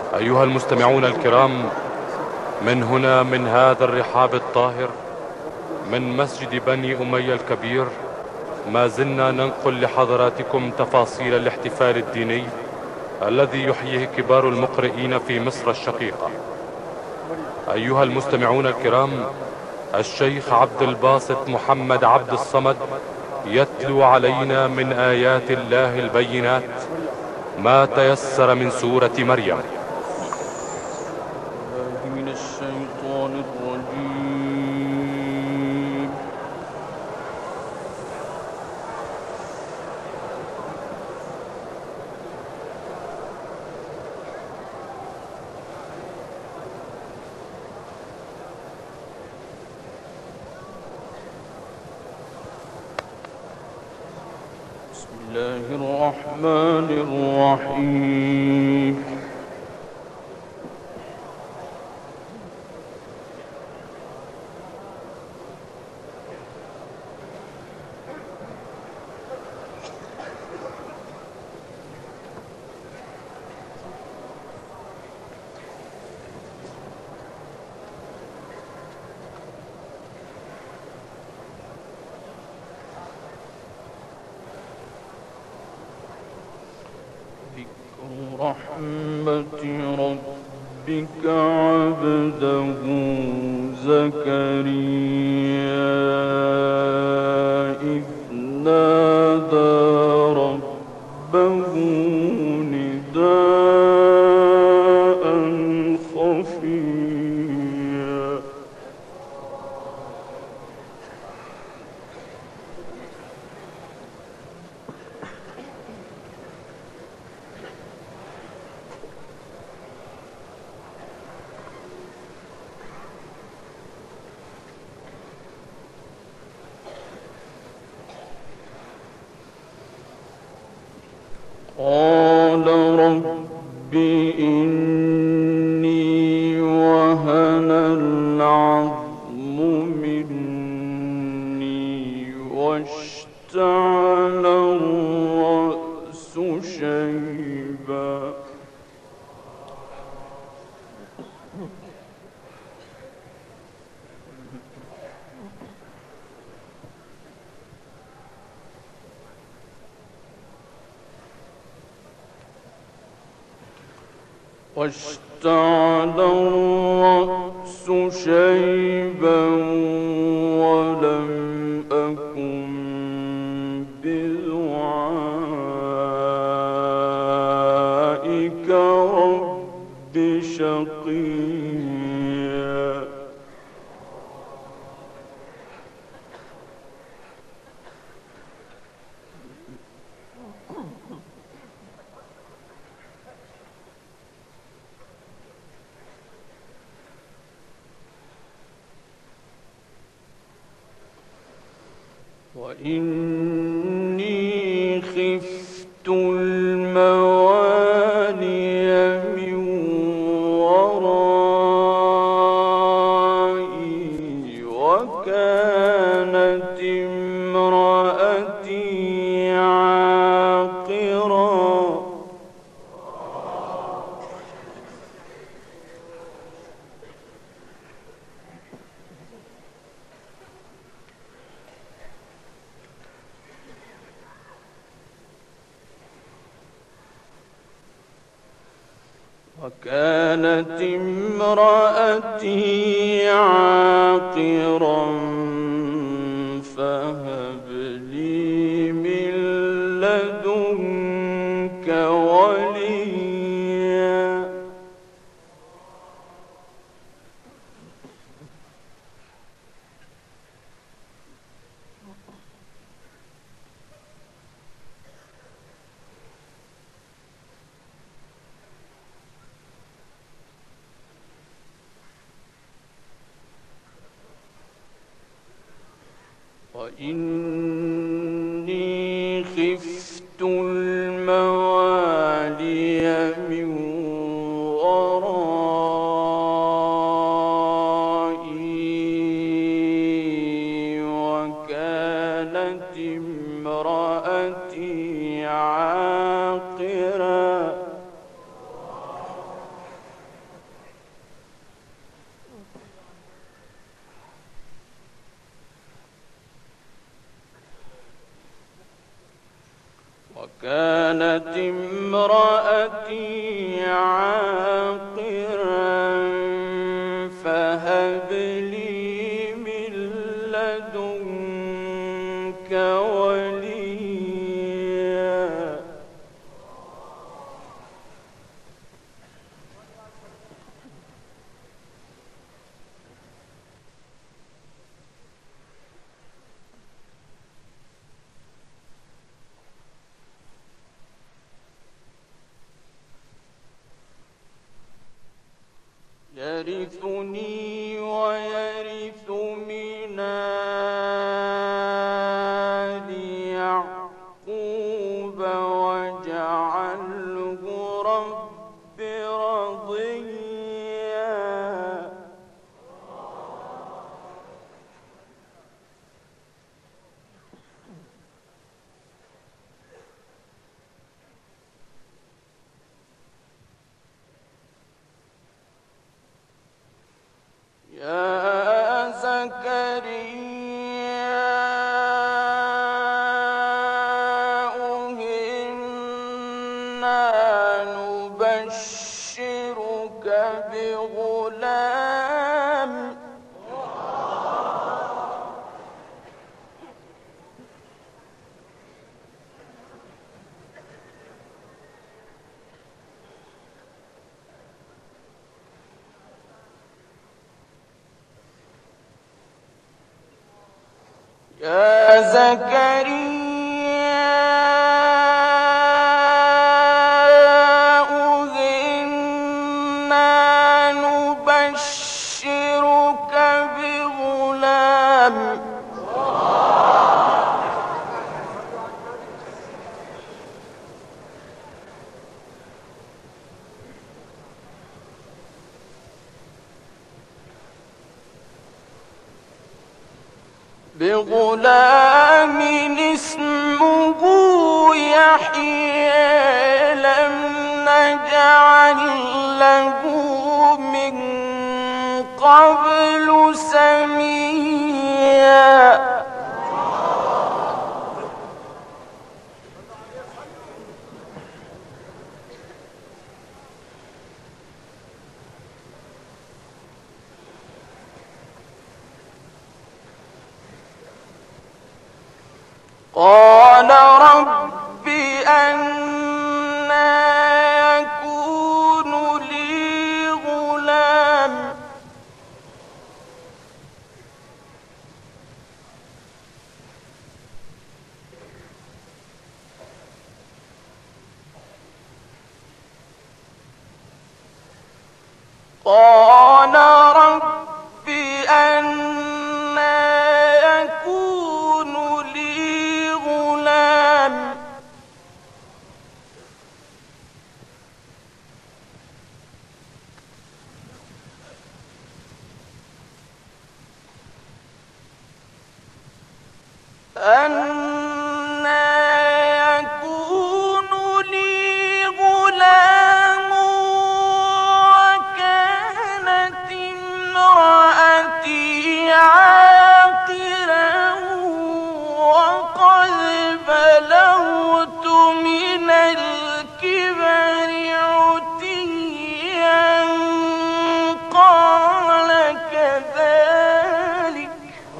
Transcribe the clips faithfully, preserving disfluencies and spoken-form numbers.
أيها المستمعون الكرام، من هنا من هذا الرحاب الطاهر من مسجد بني أمية الكبير ما زلنا ننقل لحضراتكم تفاصيل الاحتفال الديني الذي يحييه كبار المقرئين في مصر الشقيقة. أيها المستمعون الكرام، الشيخ عبد الباسط محمد عبد الصمد يتلو علينا من آيات الله البينات ما تيسر من سورة مريم. من الشيطان الرجيم. بسم الله الرحمن الرحيم. رحمة ربك عبده زكريا إذ نادى ربه نداء خفيا. قال رب إني وهن العظم مني واشتعل الرأس شيبا. واشتعل الرأس شيبا ولم أكن بدعائك رب شقيا. وإني خفت الموالي من ورائي وكانت امرأتي عاقرا. وكانت امرأتي عاقرا فهب لي من لدنك وليا. وإني خفت الموالي من ورائي وكانت امرأتي عاقرا وكانت امرأتي عاقرا فهب لي من لدنك وليا. يرثني ويرث من آل يعقوب واجعله رب رضيا. يا زكريا إنا نبشرك بغلام يا زكريا إنا نبشرك بغلام بغلام اسمه يحيى لم نجعل له من قبل سميا. قال رب أنى يكون لي غلام قال رب أنى يكون لي غلام أنى يكون لي غلام وكانت امرأتي عاقرا وقد بلغت من الكبر عتيا. قال كذلك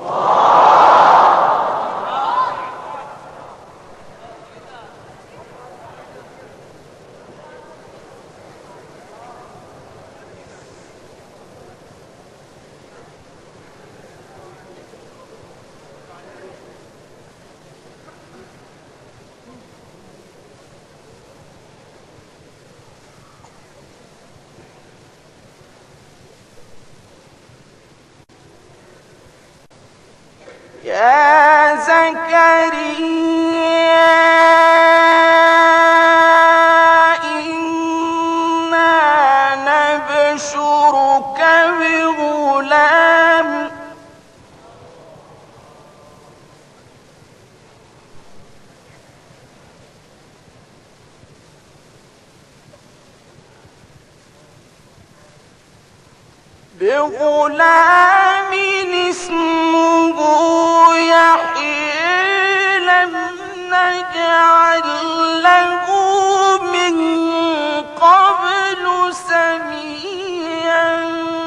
يا زكريا إنا نبشرك بغلام بغلام اسمه يحيى لم نجعل له من قبل سميا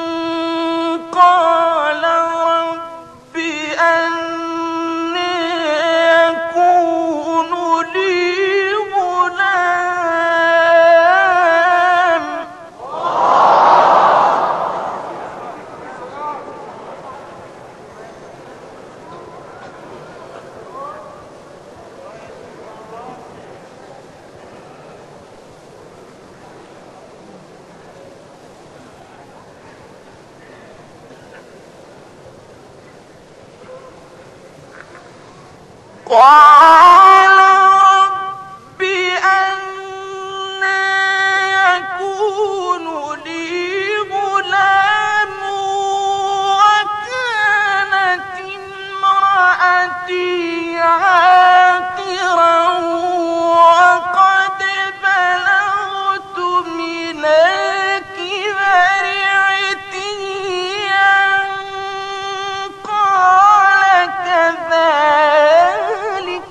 قال رب أنى يكون لي غلام قال رب أنى يكون لي غلام وكانت امرأتي عاقرا وقد بلغت من الكبر عتيا قال كذلك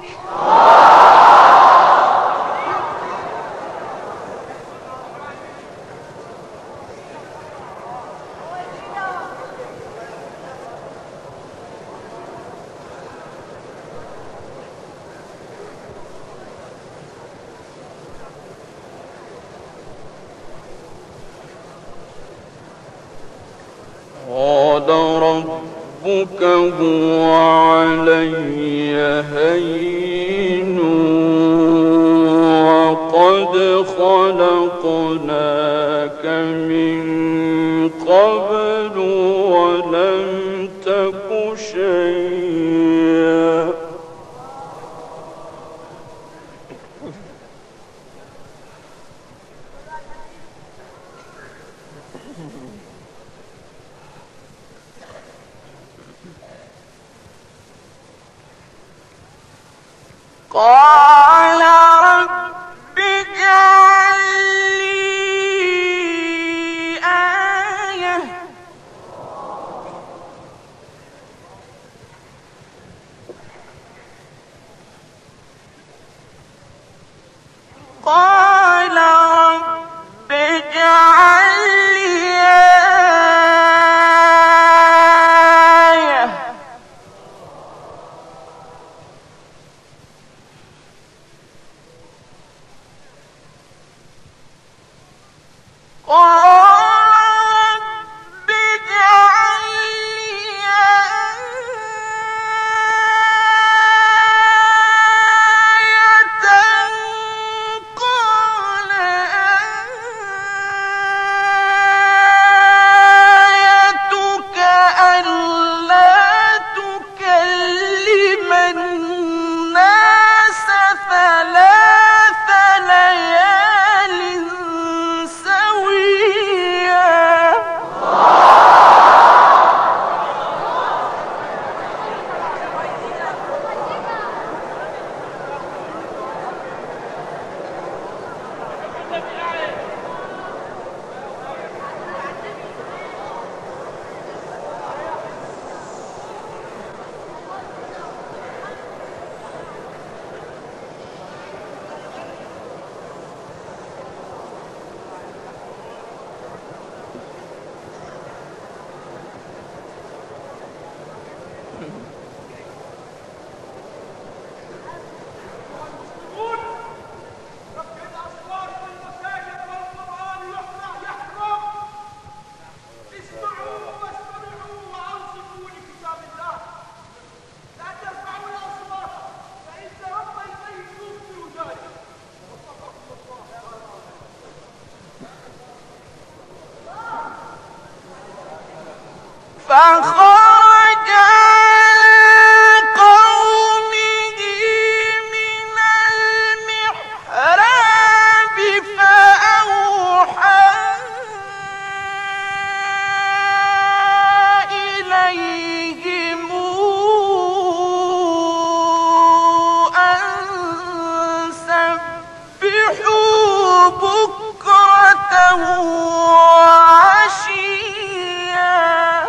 قال ربك هو علي هين وقد خلقناك من قبل ولم تك شيئا قال رب اجعل لي آية قال رب اجعل لي آية قال رب اجعل لي آية قال آيتك ألا تكلم الناس ثلاث ليال سويا فخرج على قومه من المحراب فأوحى إليهم أن سبحوا بكرة وعشيا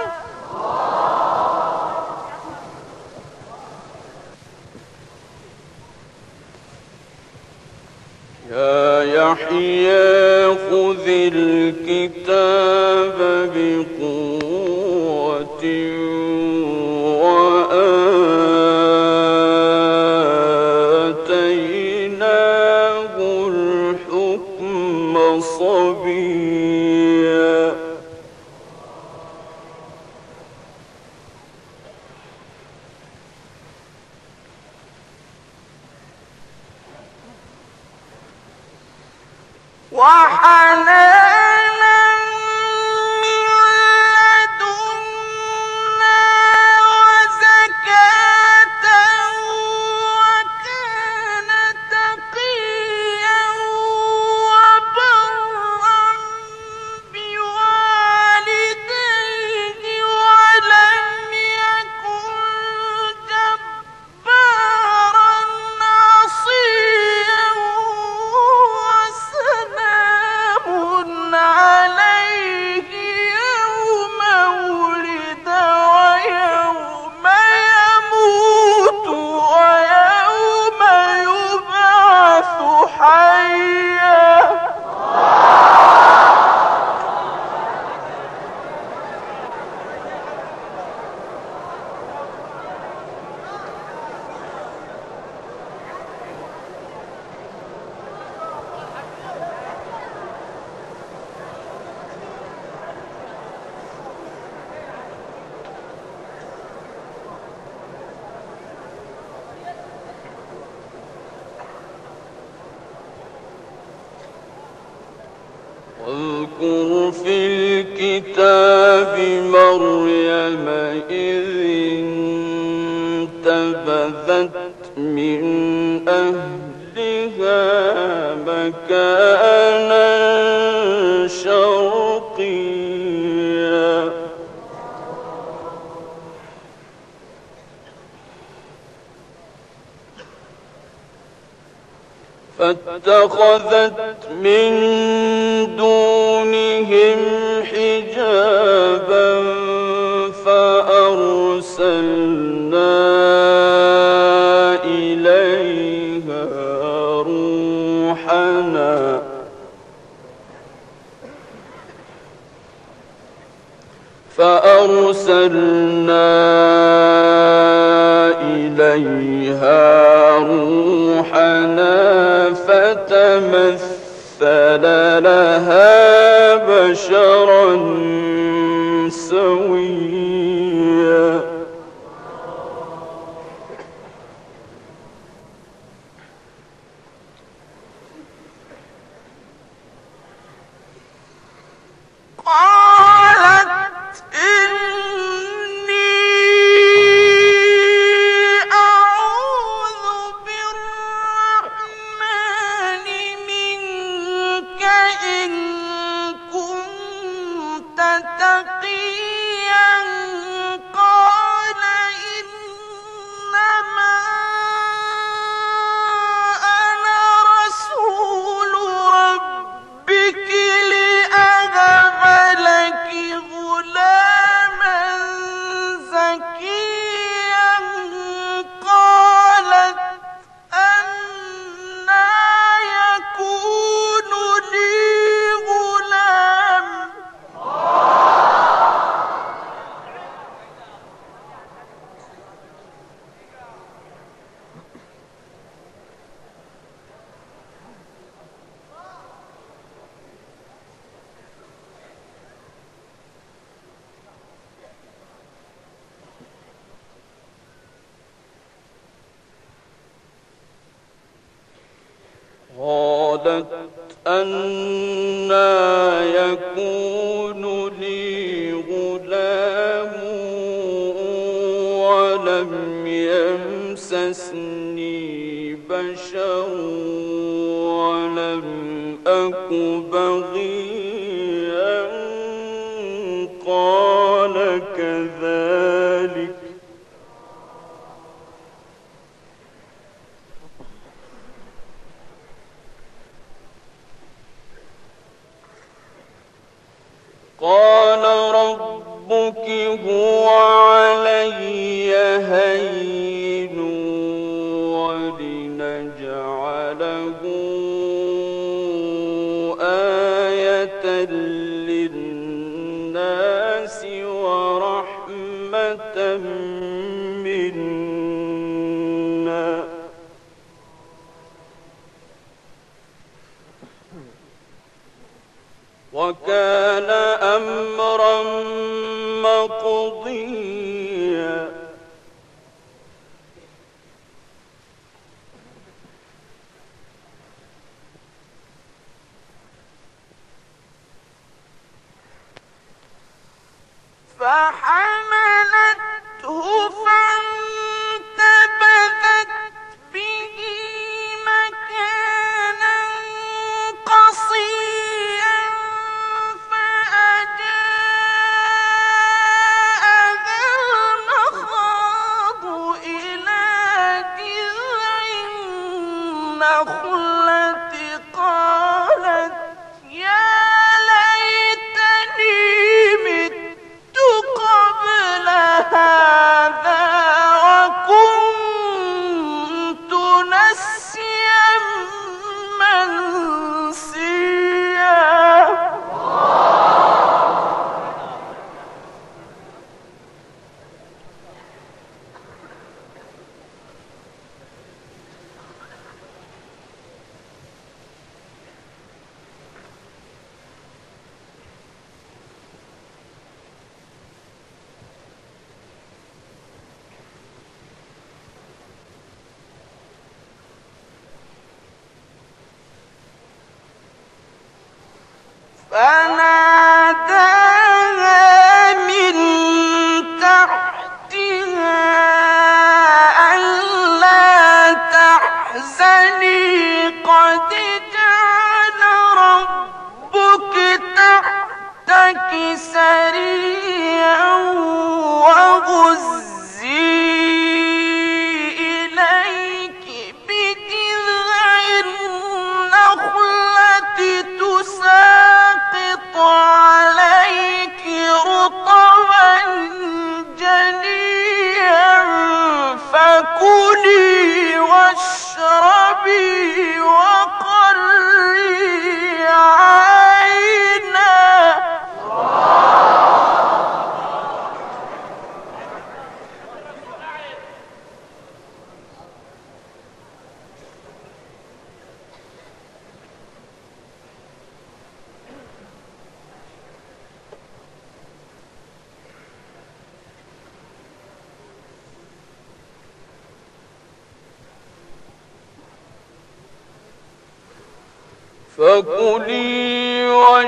خذ الكتاب بقوة وآتيناه الحكم صبيا وحنانا من لدنا وزكاة وكان تقيا وبرا بوالديه ولم يكن جبارا عصيا وسلام عليه يوم ولد ويوم يموت ويوم يبعث حيا واذكر في الكتاب مريم إذ انتبذت من أهلها مكانا شرقيا فاتخذت من دونهم حجابا فأرسلنا إليها روحنا فأرسلنا إليها روحنا فتمثل لها بشرا سويا قالت إني أعوذ بالرحمن منك إن كنت تقيا قال إنما أنا رسول ربك لأهب لك غلاما زكيا قالت أنى يكون لي غلام قالت أنى يكون لي غلام ولم يمسسني بشر ولم أك بغيا قال كذلك قال ربك هو علي هين ولنجعله آية للناس ورحمة منا وكان أمرا مقضيا فحملته فانتبذت به مكانا قصيا فأجاءها المخاض إلى جذع النخلة قالت يا ليتني مت قبل هذا وكنت نسيا منسيا. فناداها من تحتها ألا تحزني قد جعل ربك تحتك سريا وهزي إليك بجذع النخلة تساقط عليك رطبا جنيا فكلي واشربي وقري عينا. فكلي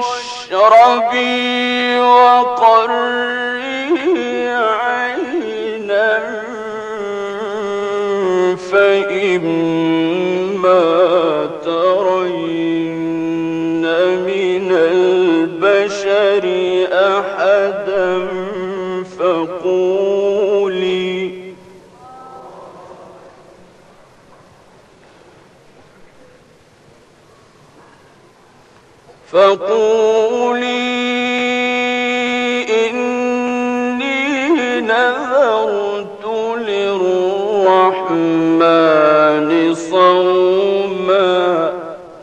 واشربي وقري عينا فإما ترين من البشر أحدا فقولي فقولي إني نذرت للرحمن صوما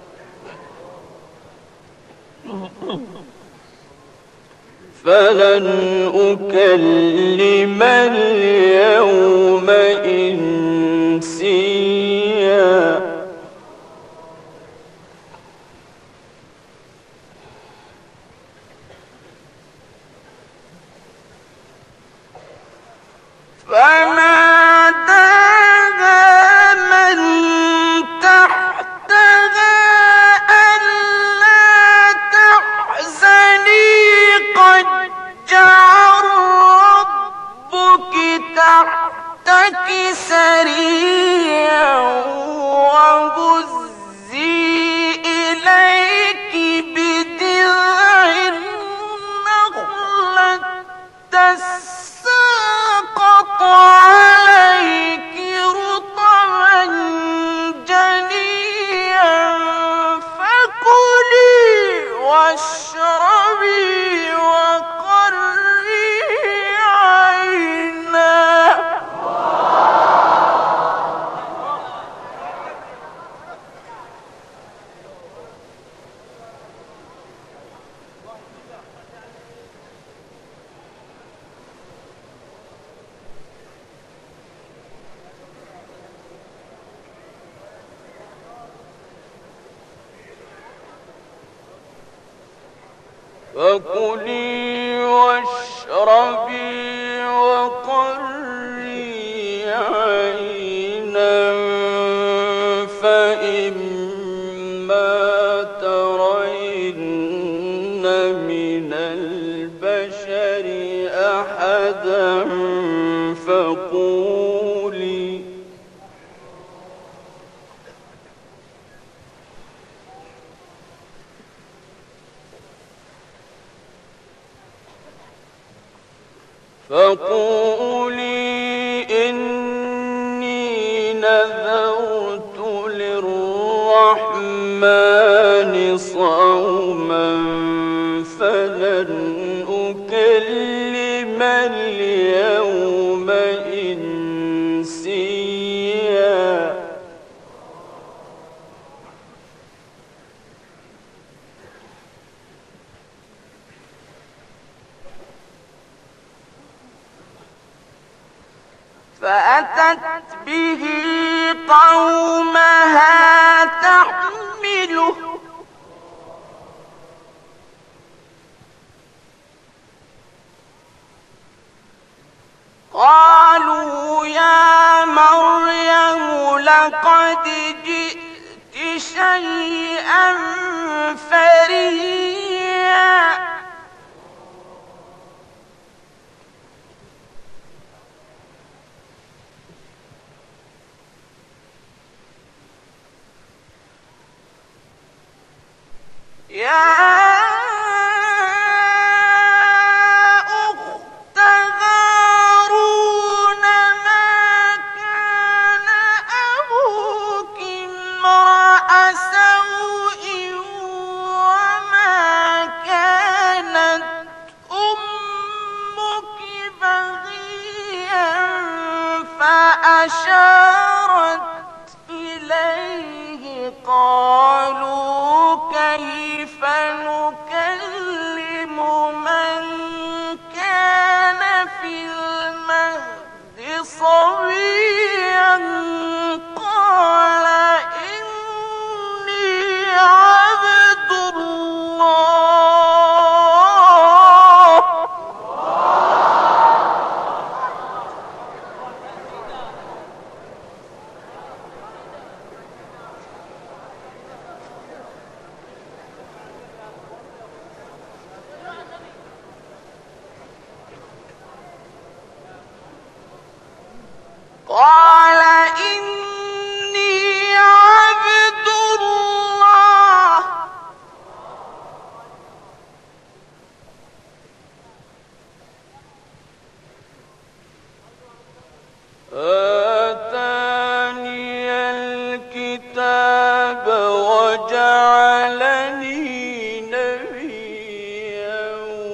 فلن أكلم اليوم إنسيا. فناداها من تحتها ألا تحزني قد جعل ربك تحتك سريا وهزي إليك بجذع النخلة تساقط عليك رطبا جنيا فكلي واشربي وقري عينا. فكلي واشربي وقري عينا فإما ترين من البشر أحدا فقولي فقولي إني نذرت للرحمن صوما فلن أكلم اليوم إنسيا فأتت به قومها تحمله قالوا يا مريم لقد جئت شيئا فريا يا أخت هارون ما كان أبوك امرأ سوء وما كانت أمك بغيا فأشارت إليه قالوا كيف نكلم من كان في المهد صبيا قال إني عبد الله قال إني عبد الله آتاني الكتاب وجعلني نبيا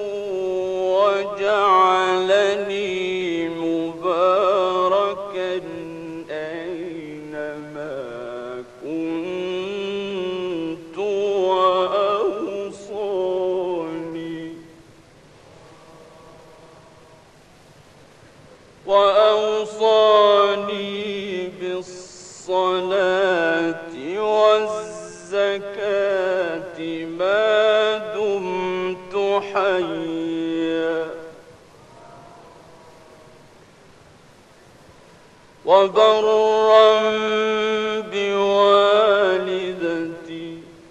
وجعلني مباركا أينما كنت وأوصاني وأوصاني بالصلاة والزكاة ما دمت حيا وبرا بوالدتي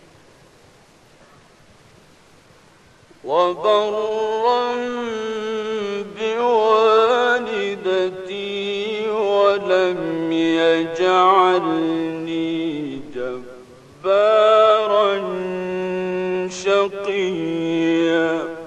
وبرا بوالدتي ولم يجعلني جبارا شقيا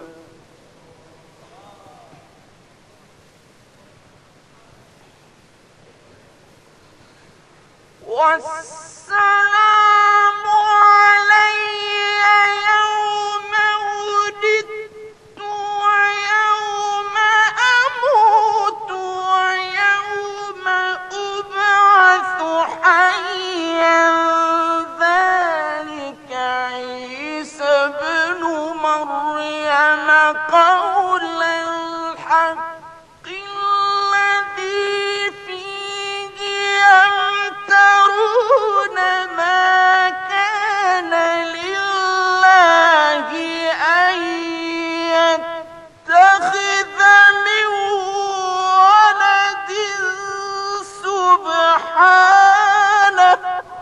والسلام علي يوم ولدت ويوم أموت ويوم أبعث حيا ذلك عيسى ابن مريم قول الحق الذي فيه يمترون سبحانه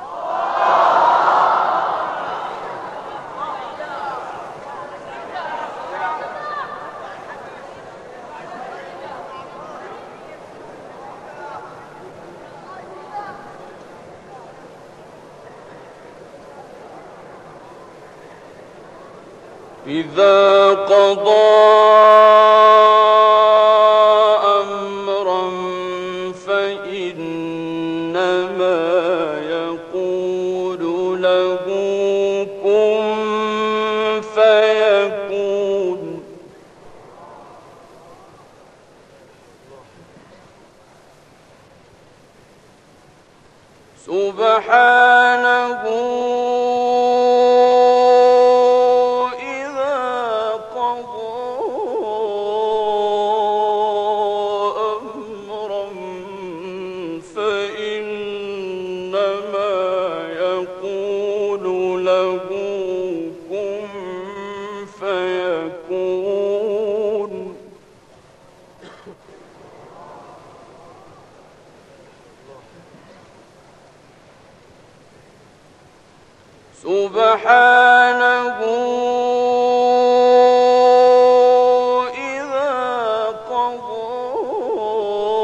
إذا قضى أمرا فإنما يقول له كن فيكون. سبحانه سبحانه إذا قضى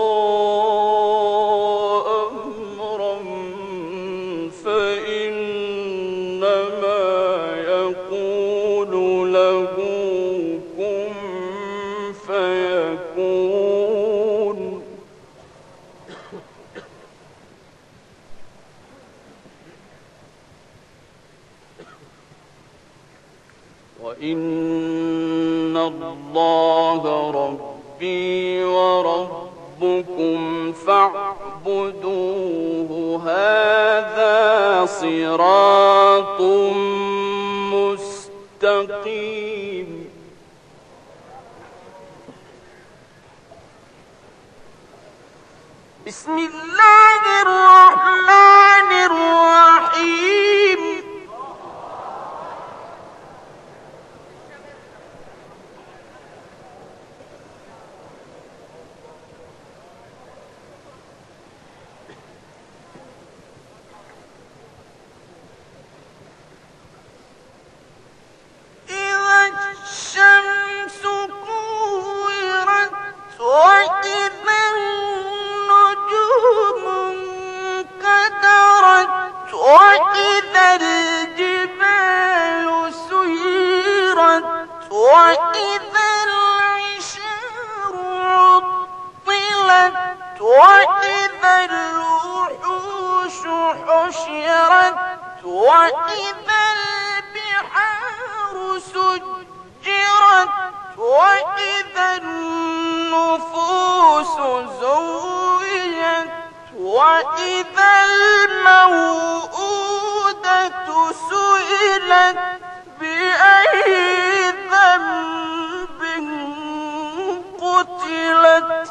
أمرا فإنما يقول له كن فيكون. وإن الله ربي وربكم فاعبدوه هذا صراط مستقيم. بسم الله الرحمن الرحيم. الشمس كورت وإذا النجوم انكدرت وإذا الجبال سيرت وإذا العشار عطلت وإذا الوحوش حشرت وإذا البحار سجرت وإذا النفوس زوجت وإذا الموءودة سئلت بأي ذنب قتلت.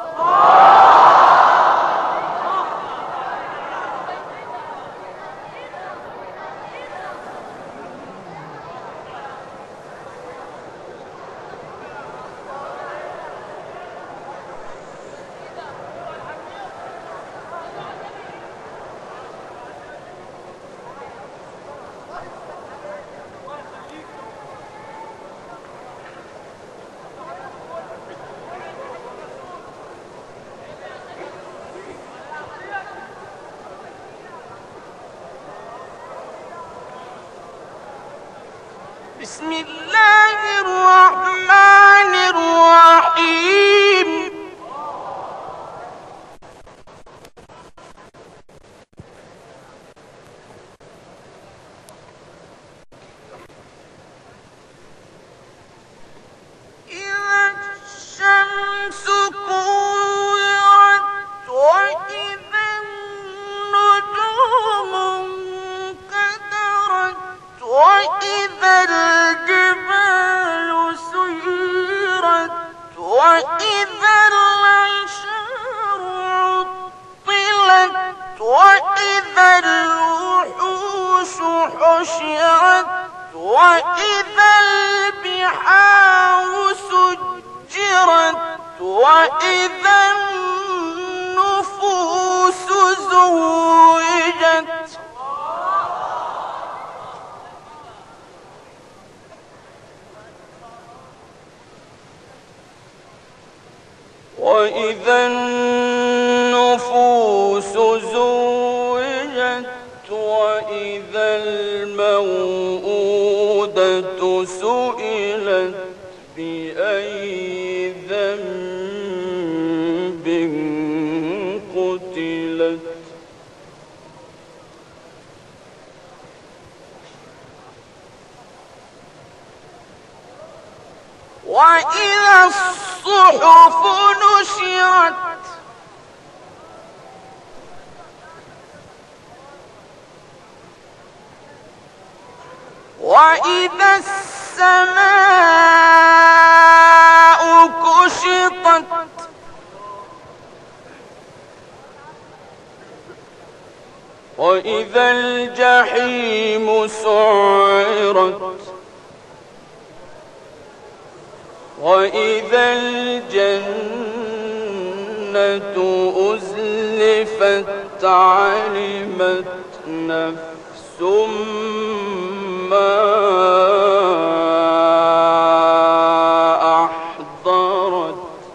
بسم الله الرحمن الرحيم. إذا الشمس كورت وإذا النجوم انكدرت وإذا الجبال سيرت وإذا العشار عطلت وإذا الوحوش حشرت وإذا البحار سجرت وإذا النفوس زوجت وإذا النفوس زوجت وإذا الموءودة سئلت بأي ذنب قتلت وإذا الصحف نشرت وإذا السماء كشطت وإذا الجحيم سعرت وإذا الجنة أزلفت علمت نفس ما أحضرت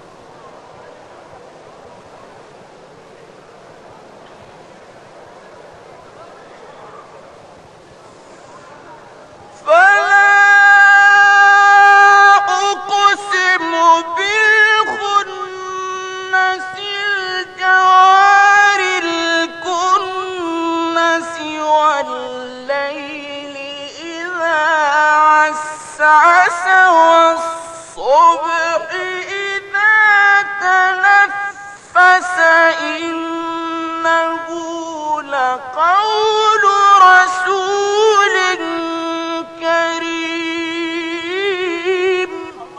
والصبح إذا تنفس إنه لقول رسول كريم.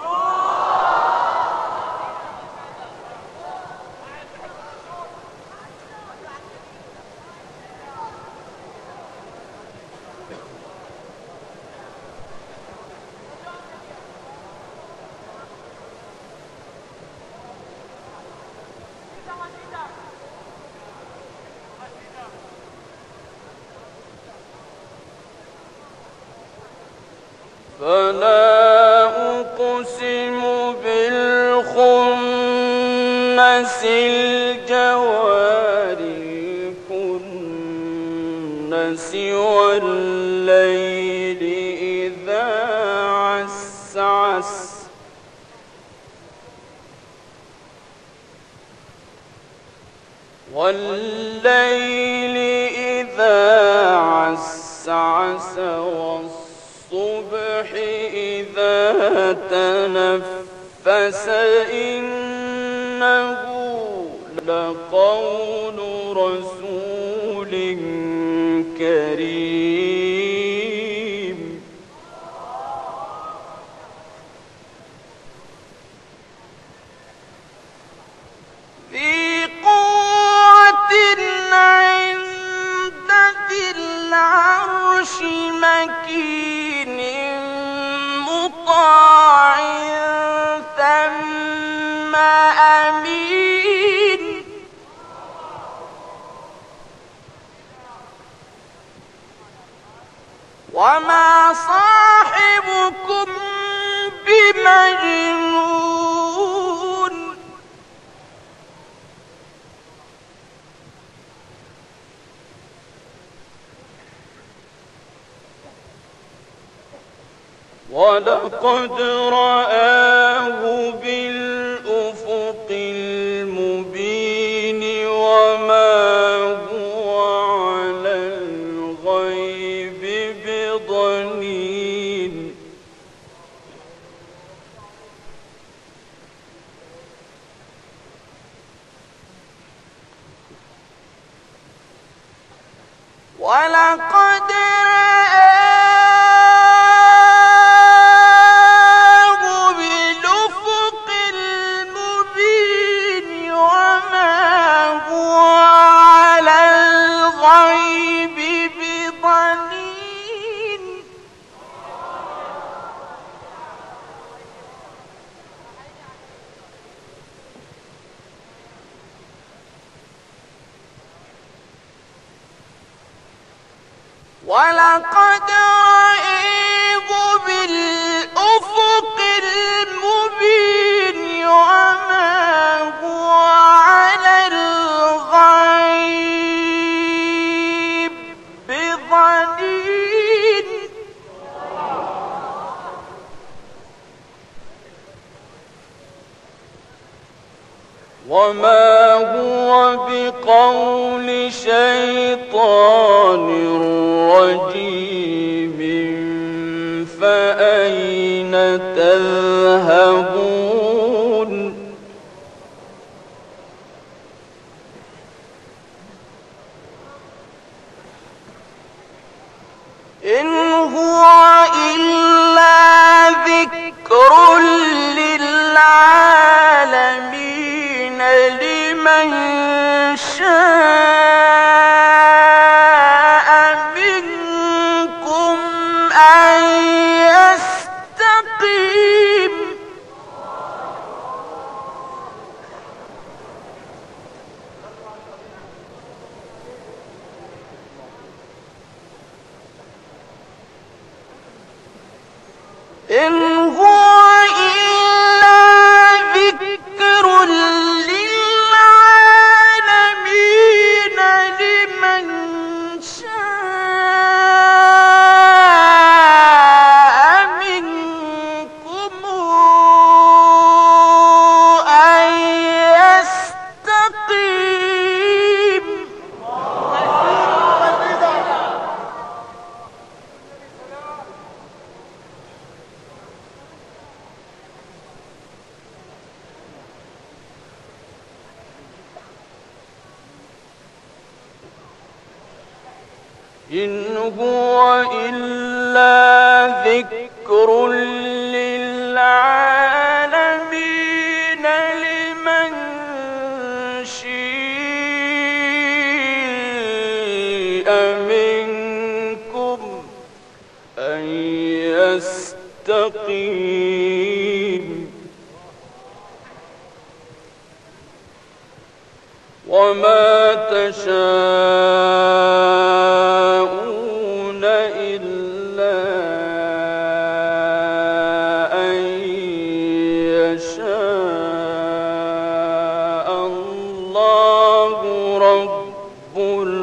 فلا أقسم بالخنس الجوار الكنس والليل إذا عسعس والليل إذا عسعس والصبح إذا تنفس إنه لقول رسول كريم. ذي قوة عند ذي العرش مكين مطاع ثم أمين. وما صاحبكم بمجنون. ولقد رآه بالأفق المبين وما هو على الغيب بضنين. ولقد ولقد رآه بالأفق المبين وما هو وما هو بقول شيطان رجيم فأين تذهبون إن هو إلا ذكر للعالمين لمن شاء منكم أن يستقيم إن هو إلا ذكر للعالمين لمن شاء منكم أن يستقيم إن هو إلا ذكر للعالمين لمن شاء منكم أن يستقيم وما تشاءون إلا أن يشاء الله رب العالمين.